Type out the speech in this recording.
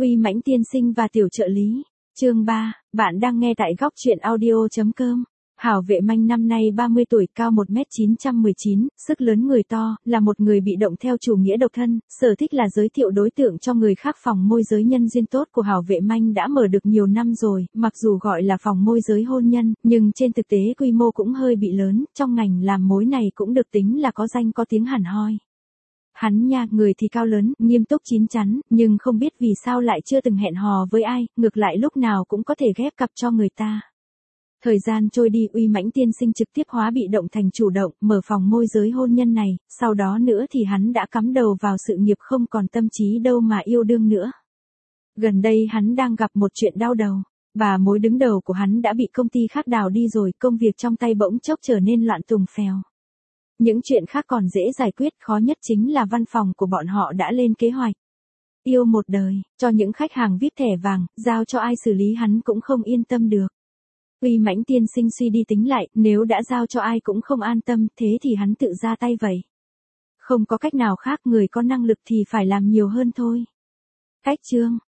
Uy Mãnh tiên sinh và tiểu trợ lý. Chương 3, bạn đang nghe tại góc truyện audio.com. Hảo Vệ Manh năm nay 30 tuổi, cao 1m919, sức lớn người to, là một người bị động theo chủ nghĩa độc thân, sở thích là giới thiệu đối tượng cho người khác. Phòng môi giới nhân duyên tốt của Hảo Vệ Manh đã mở được nhiều năm rồi, mặc dù gọi là phòng môi giới hôn nhân, nhưng trên thực tế quy mô cũng hơi bị lớn, trong ngành làm mối này cũng được tính là có danh có tiếng hẳn hoi. Hắn nha, người thì cao lớn, nghiêm túc chín chắn, nhưng không biết vì sao lại chưa từng hẹn hò với ai, ngược lại lúc nào cũng có thể ghép cặp cho người ta. Thời gian trôi đi, Uy Mãnh tiên sinh trực tiếp hóa bị động thành chủ động, mở phòng môi giới hôn nhân này, sau đó nữa thì hắn đã cắm đầu vào sự nghiệp, không còn tâm trí đâu mà yêu đương nữa. Gần đây hắn đang gặp một chuyện đau đầu. Bà mối đứng đầu của hắn đã bị công ty khác đào đi rồi, công việc trong tay bỗng chốc trở nên loạn tùng phèo. Những chuyện khác còn dễ giải quyết, khó nhất chính là văn phòng của bọn họ đã lên kế hoạch yêu một đời, cho những khách hàng VIP thẻ vàng, giao cho ai xử lý hắn cũng không yên tâm được. Uy Mãnh tiên sinh suy đi tính lại, nếu đã giao cho ai cũng không an tâm, thế thì hắn tự ra tay vậy. Không có cách nào khác, người có năng lực thì phải làm nhiều hơn thôi. Cách chương,